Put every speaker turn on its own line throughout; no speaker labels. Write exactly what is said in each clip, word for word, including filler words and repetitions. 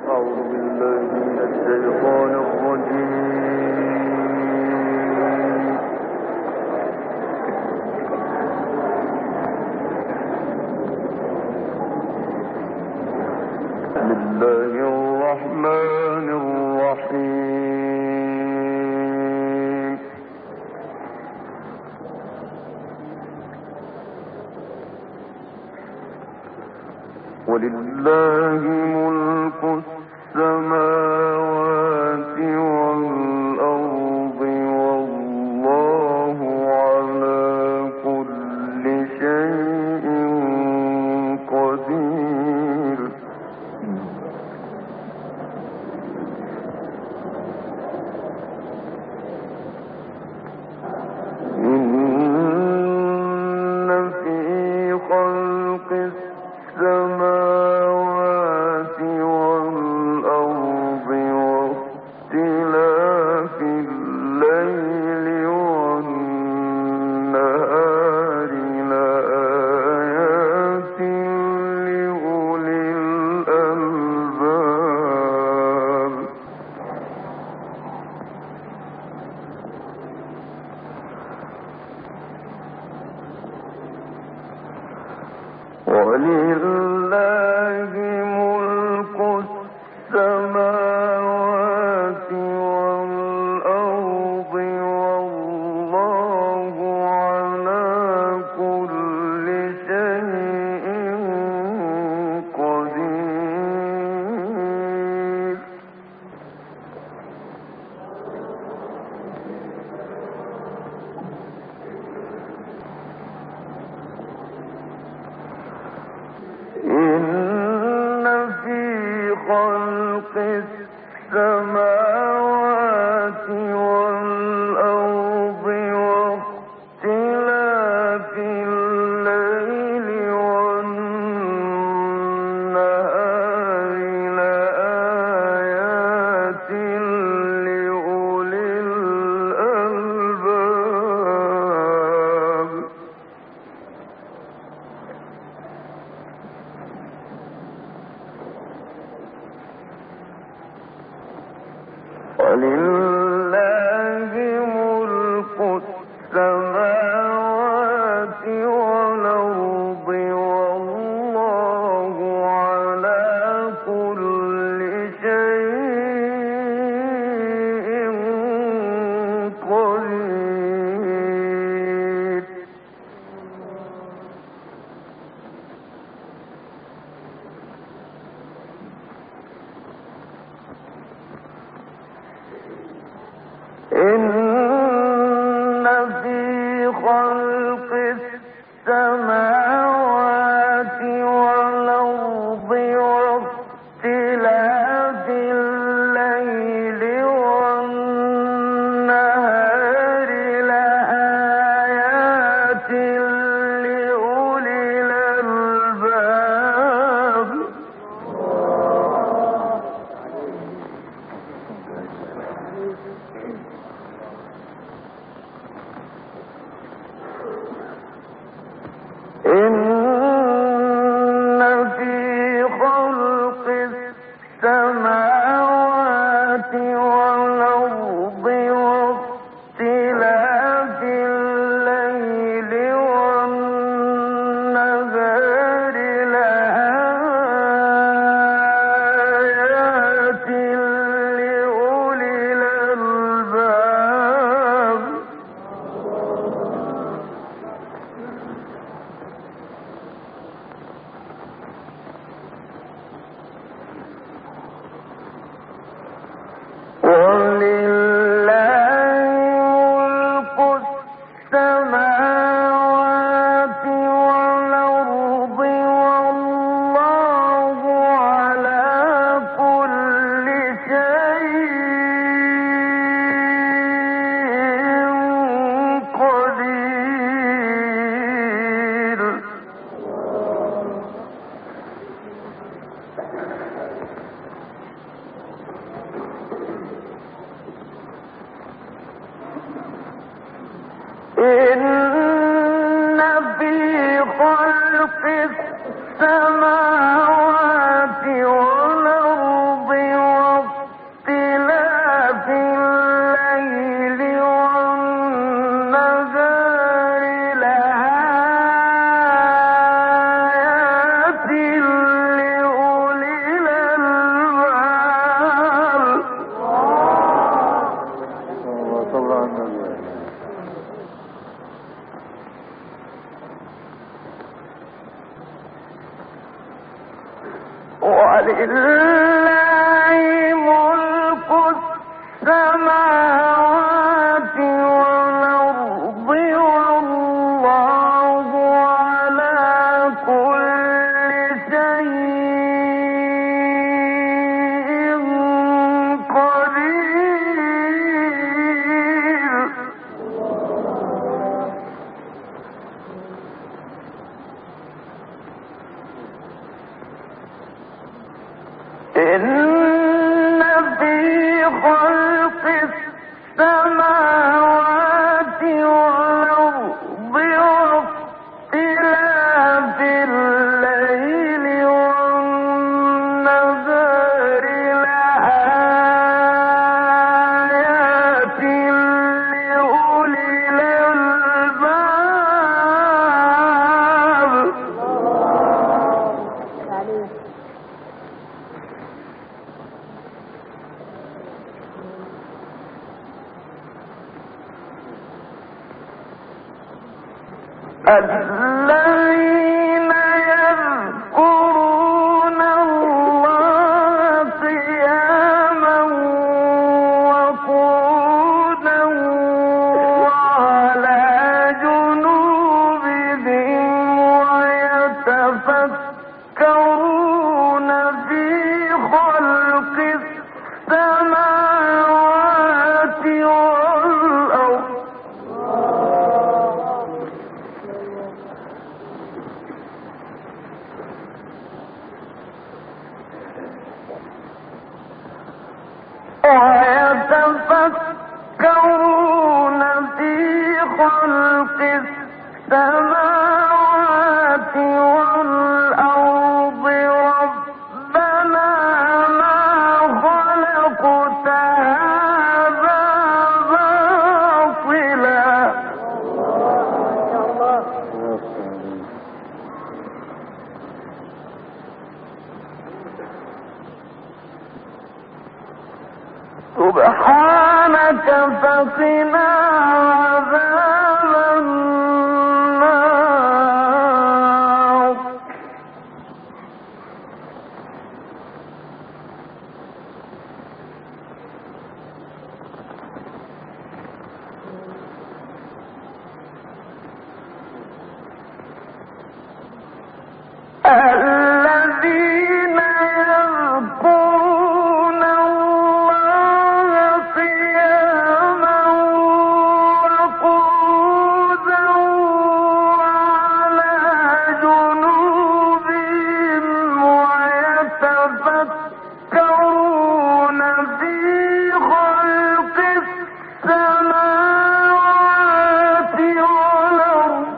ولله ملك السماوات والأرض والله على كل شيء قدير. إن في خلق السماوات والأرض واختلاف الليل والنهار لآيات لأولي الألباب. ولله ملك السماوات والأرض والله على كل شيء قدير. إن في خلق السماوات والأرض واختلاف الليل والنهار لآيات لأولي الألباب. ولله ملك السماوات والأرض والله على كل شيء قدير. إن في خلق السماوات والأرض واختلاف الليل والنهار لآيات لأولي الألباب. إن في خلق السماوات والأرض واختلاف الليل والنهار لآيات لأولي الألباب. ولله ملك السماوات والأرض والله على كل شيء قدير. إن في خلق السماوات والأرض الذين يذكرون الله قياما وقعودا وعلى جنوبهم ويتفكرون في خلق السماوات والأرض ويتفكرون في خلق السماوات والأرض ربنا ما خلقت هذا باطلا سبحانك فقنا عذاب النار الذين يذكرون الله قياما وقعودا وعلى جنوبهم ويتفكرون في خلق السماوات والأرض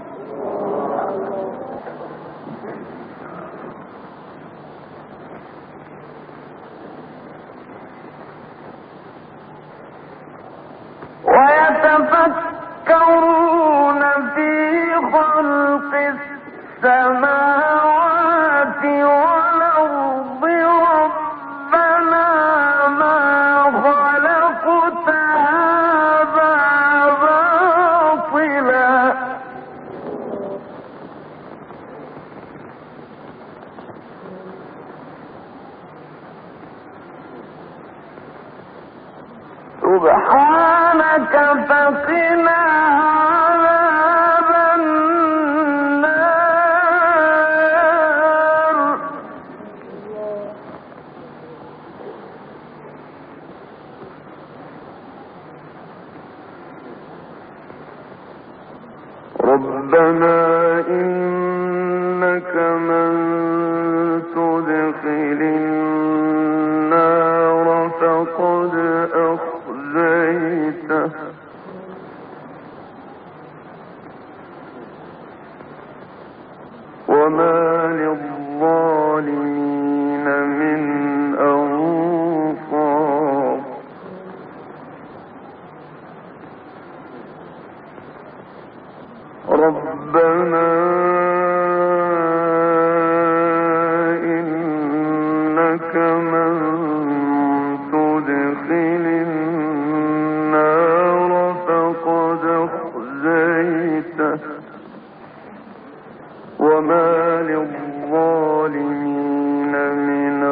ويتفكرون في خلق السماوات والأرض ربنا ما خلقت هذا باطلا سبحانك فقنا عذاب النار ربنا إنك من تدخل النار فقد أخزيته وما للظالمين من أنصار ربنا إنك من تدخل النار فقد أخزيته وما للظالمين من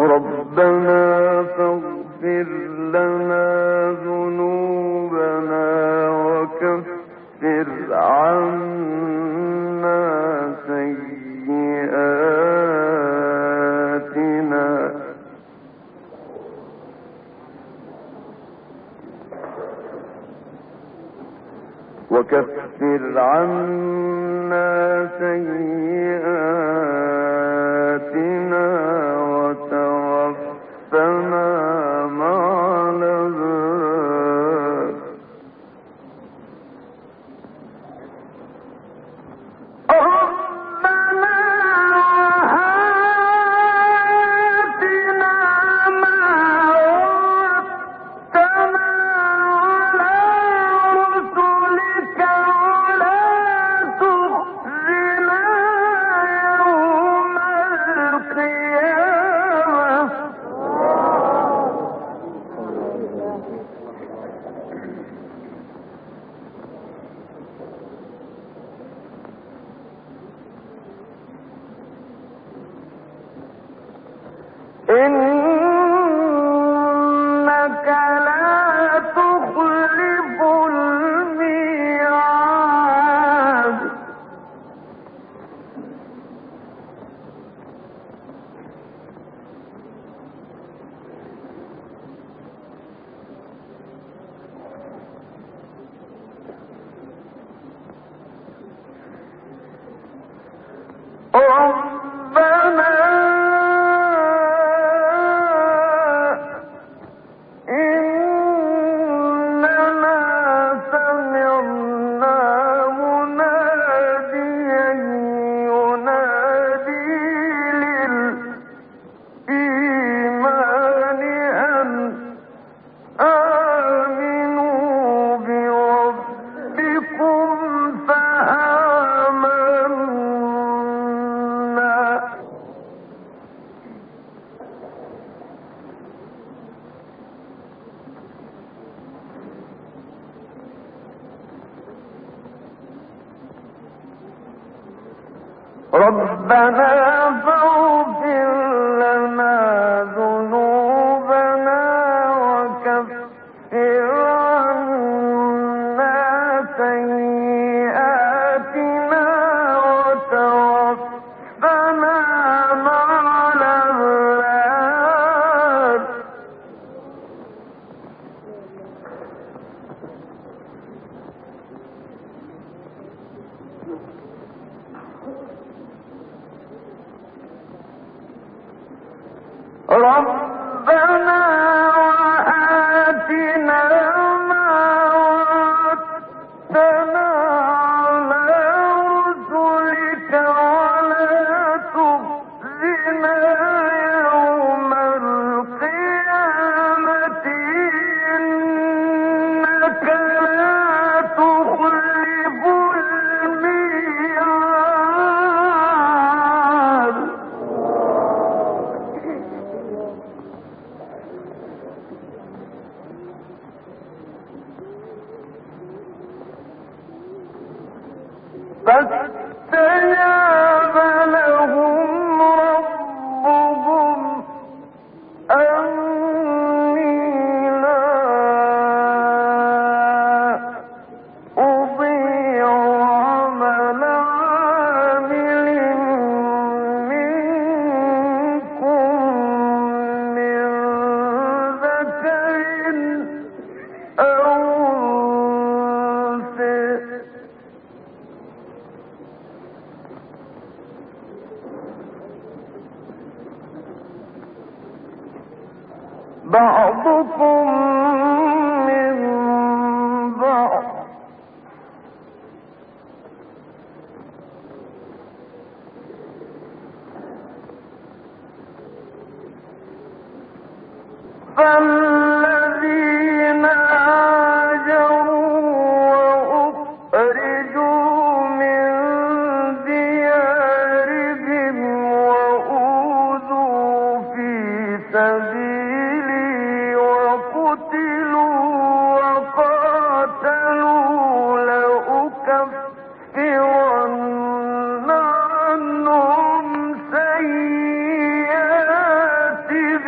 ربنا فاغفر لنا ذنوبنا وكفر عنا سيئاتنا وكفر عنا سيئاتنا وتوفنا مع الأبرار إنك لا تخلف الميعاد ربنا ربنا فاغفر لنا ذنوبنا وكفر عنا سيئاتنا وتوفنا مع الأبرار ربنا وآتنا ما وعدتنا على رسلك ولا تخزنا يوم القيامة إنك لا تخلف الميعاد فاستجاب لهم ربهم أني لا أضيع عمل عامل منكم من ذكر أو أنثى بعضكم من بعض فالذين هاجروا وأخرجوا من ديارهم وأوذوا في سبيلي وقتلوا وقاتلوا لأكفرن عنهم سيئاتهم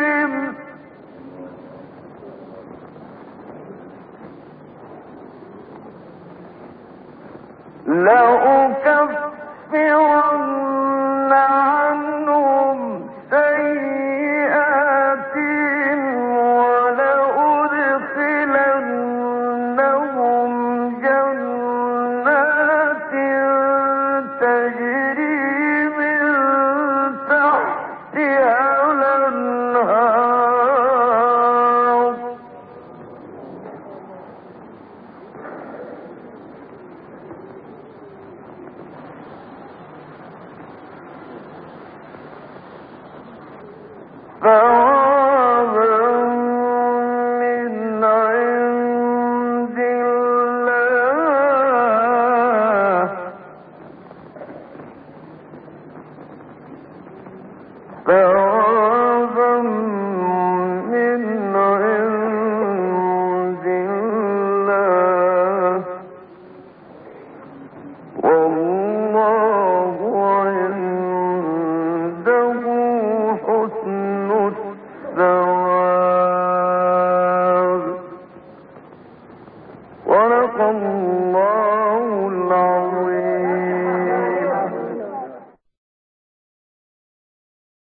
ثوابا من عند الله